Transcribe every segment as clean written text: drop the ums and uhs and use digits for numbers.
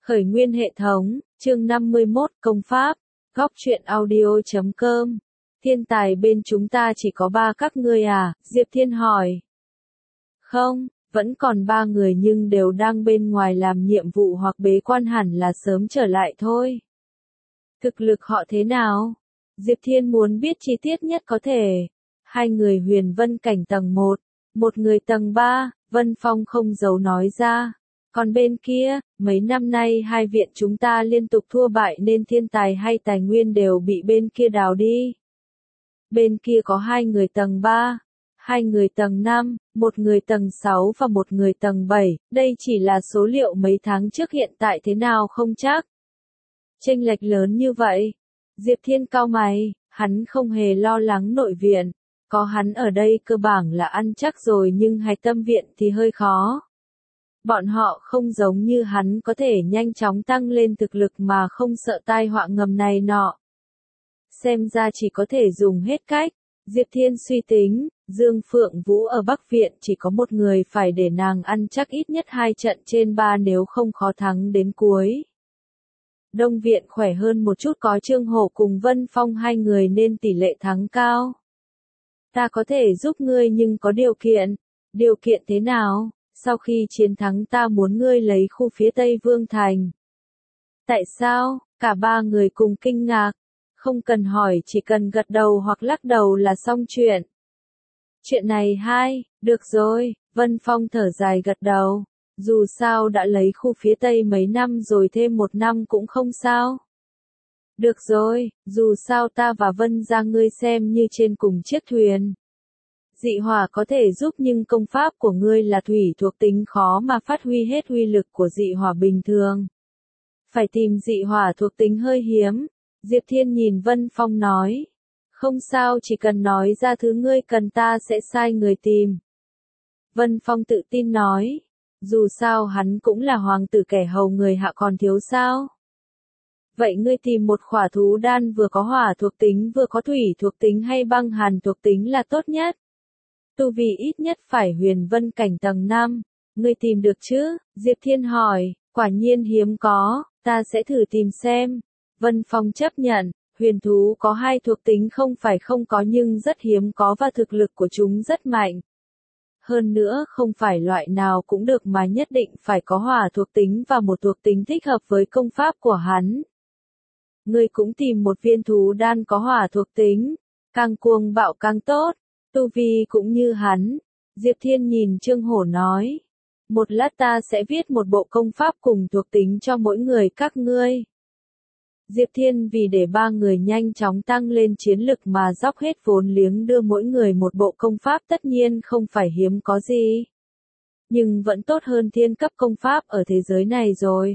Khởi nguyên hệ thống, chương 51, công pháp, góc truyện audio.com. Thiên tài bên chúng ta chỉ có 3 các ngươi à? Diệp Thiên hỏi. Không, vẫn còn 3 người nhưng đều đang bên ngoài làm nhiệm vụ hoặc bế quan, hẳn là sớm trở lại thôi. Thực lực họ thế nào? Diệp Thiên muốn biết chi tiết nhất có thể. 2 người huyền vân cảnh tầng 1, một người tầng 3, Vân Phong không giấu nói ra. Còn bên kia, mấy năm nay hai viện chúng ta liên tục thua bại nên thiên tài hay tài nguyên đều bị bên kia đào đi. Bên kia có 2 người tầng 3, 2 người tầng 5, một người tầng 6 và một người tầng 7, đây chỉ là số liệu mấy tháng trước, hiện tại thế nào không chắc. Chênh lệch lớn như vậy. Diệp Thiên cau mày, hắn không hề lo lắng nội viện, có hắn ở đây cơ bản là ăn chắc rồi, nhưng Hải Tâm viện thì hơi khó. Bọn họ không giống như hắn có thể nhanh chóng tăng lên thực lực mà không sợ tai họa ngầm này nọ. Xem ra chỉ có thể dùng hết cách. Diệp Thiên suy tính, Dương Phượng Vũ ở Bắc Viện chỉ có một người, phải để nàng ăn chắc ít nhất 2 trận trên 3 nếu không khó thắng đến cuối. Đông Viện khỏe hơn một chút, có Trương Hổ cùng Vân Phong 2 người nên tỷ lệ thắng cao. Ta có thể giúp ngươi nhưng có điều kiện. Điều kiện thế nào? Sau khi chiến thắng ta muốn ngươi lấy khu phía Tây Vương Thành. Tại sao? Cả 3 người cùng kinh ngạc. Không cần hỏi, chỉ cần gật đầu hoặc lắc đầu là xong chuyện. Chuyện này được rồi, Vân Phong thở dài gật đầu. Dù sao đã lấy khu phía Tây mấy năm rồi, thêm 1 năm cũng không sao. Được rồi, dù sao ta và Vân gia ngươi xem như trên cùng chiếc thuyền. Dị hỏa có thể giúp nhưng công pháp của ngươi là thủy thuộc tính, khó mà phát huy hết uy lực của dị hỏa bình thường. Phải tìm dị hỏa thuộc tính hơi hiếm. Diệp Thiên nhìn Vân Phong nói. Không sao, chỉ cần nói ra thứ ngươi cần ta sẽ sai người tìm. Vân Phong tự tin nói. Dù sao hắn cũng là hoàng tử kẻ hầu người hạ, còn thiếu sao? Vậy ngươi tìm một khỏa thú đan vừa có hỏa thuộc tính vừa có thủy thuộc tính hay băng hàn thuộc tính là tốt nhất. Tu vi ít nhất phải huyền vân cảnh tầng 5. Ngươi tìm được chứ? Diệp Thiên hỏi. Quả nhiên hiếm có, ta sẽ thử tìm xem. Vân Phong chấp nhận. Huyền thú có 2 thuộc tính không phải không có nhưng rất hiếm có và thực lực của chúng rất mạnh. Hơn nữa không phải loại nào cũng được mà nhất định phải có hỏa thuộc tính và một thuộc tính thích hợp với công pháp của hắn. Ngươi cũng tìm một viên thú đan có hỏa thuộc tính, càng cuồng bạo càng tốt, tu vi cũng như hắn. Diệp Thiên nhìn Trương Hổ nói, một lát ta sẽ viết một bộ công pháp cùng thuộc tính cho mỗi người các ngươi. Diệp Thiên vì để 3 người nhanh chóng tăng lên chiến lực mà dốc hết vốn liếng đưa mỗi người một bộ công pháp, tất nhiên không phải hiếm có gì. Nhưng vẫn tốt hơn thiên cấp công pháp ở thế giới này rồi.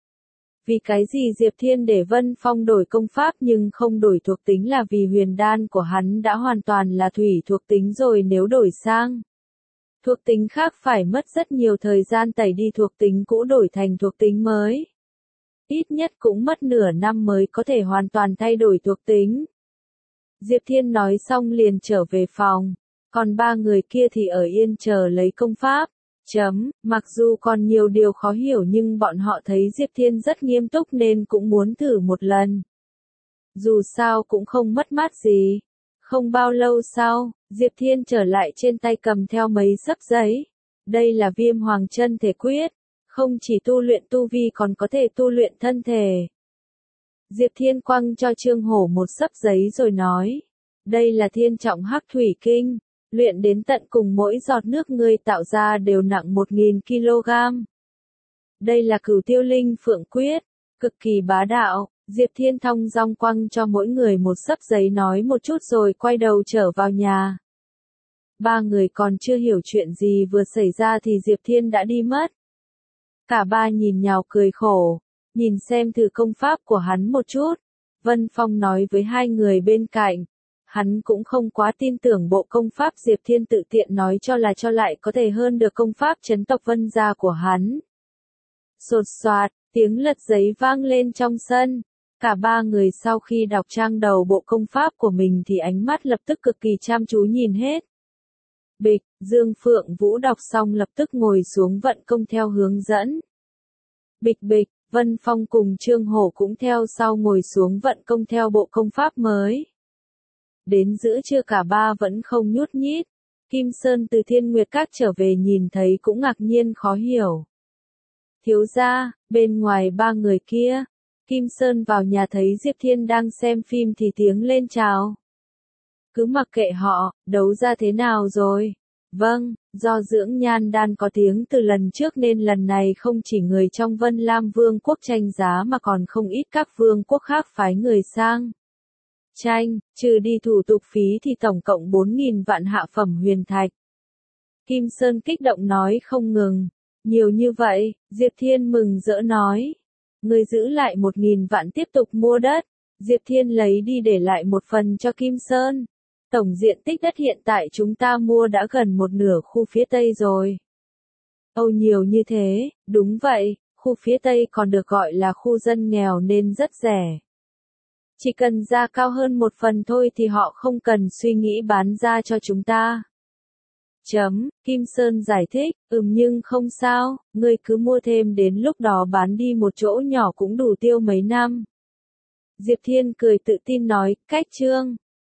Vì cái gì Diệp Thiên để Vân Phong đổi công pháp nhưng không đổi thuộc tính là vì huyền đan của hắn đã hoàn toàn là thủy thuộc tính rồi, nếu đổi sang thuộc tính khác phải mất rất nhiều thời gian tẩy đi thuộc tính cũ đổi thành thuộc tính mới. Ít nhất cũng mất nửa năm mới có thể hoàn toàn thay đổi thuộc tính. Diệp Thiên nói xong liền trở về phòng, còn 3 người kia thì ở yên chờ lấy công pháp. Mặc dù còn nhiều điều khó hiểu nhưng bọn họ thấy Diệp Thiên rất nghiêm túc nên cũng muốn thử một lần. Dù sao cũng không mất mát gì. Không bao lâu sau, Diệp Thiên trở lại trên tay cầm theo mấy xấp giấy. Đây là Viêm Hoàng Chân Thể Quyết. Không chỉ tu luyện tu vi còn có thể tu luyện thân thể. Diệp Thiên quăng cho Trương Hổ một xấp giấy rồi nói. Đây là Thiên Trọng Hắc Thủy Kinh. Luyện đến tận cùng mỗi giọt nước ngươi tạo ra đều nặng 1000 kg. Đây là Cửu Tiêu Linh Phượng Quyết. Cực kỳ bá đạo. Diệp Thiên thong dong quăng cho mỗi người một xấp giấy, nói một chút rồi quay đầu trở vào nhà. 3 người còn chưa hiểu chuyện gì vừa xảy ra thì Diệp Thiên đã đi mất. Cả 3 nhìn nhau cười khổ, nhìn xem thử công pháp của hắn một chút. Vân Phong nói với 2 người bên cạnh, hắn cũng không quá tin tưởng bộ công pháp Diệp Thiên tự tiện nói cho lại có thể hơn được công pháp chấn tộc Vân gia của hắn. Sột soạt, tiếng lật giấy vang lên trong sân. Cả 3 người sau khi đọc trang đầu bộ công pháp của mình thì ánh mắt lập tức cực kỳ chăm chú nhìn hết. Bịch, Dương Phượng Vũ đọc xong lập tức ngồi xuống vận công theo hướng dẫn. Bịch bịch, Vân Phong cùng Trương Hổ cũng theo sau ngồi xuống vận công theo bộ công pháp mới. Đến giữa trưa cả ba vẫn không nhút nhít. Kim Sơn từ Thiên Nguyệt Các trở về nhìn thấy cũng ngạc nhiên khó hiểu. Thiếu gia, bên ngoài ba người kia. Kim Sơn vào nhà thấy Diệp Thiên đang xem phim thì tiếng lên chào. Cứ mặc kệ họ, đấu ra thế nào rồi? Vâng, do dưỡng nhan đan có tiếng từ lần trước nên lần này không chỉ người trong Vân Lam Vương quốc tranh giá mà còn không ít các vương quốc khác phái người sang. Tranh, trừ đi thủ tục phí thì tổng cộng 4.000 vạn hạ phẩm huyền thạch. Kim Sơn kích động nói không ngừng. Nhiều như vậy, Diệp Thiên mừng rỡ nói. Người giữ lại 1.000 vạn tiếp tục mua đất. Diệp Thiên lấy đi để lại một phần cho Kim Sơn. Tổng diện tích đất hiện tại chúng ta mua đã gần một nửa khu phía Tây rồi. Âu nhiều như thế, đúng vậy, khu phía Tây còn được gọi là khu dân nghèo nên rất rẻ. Chỉ cần giá cao hơn một phần thôi thì họ không cần suy nghĩ bán ra cho chúng ta. Kim Sơn giải thích, nhưng không sao, ngươi cứ mua thêm đến lúc đó bán đi một chỗ nhỏ cũng đủ tiêu mấy năm. Diệp Thiên cười tự tin nói, cách chương.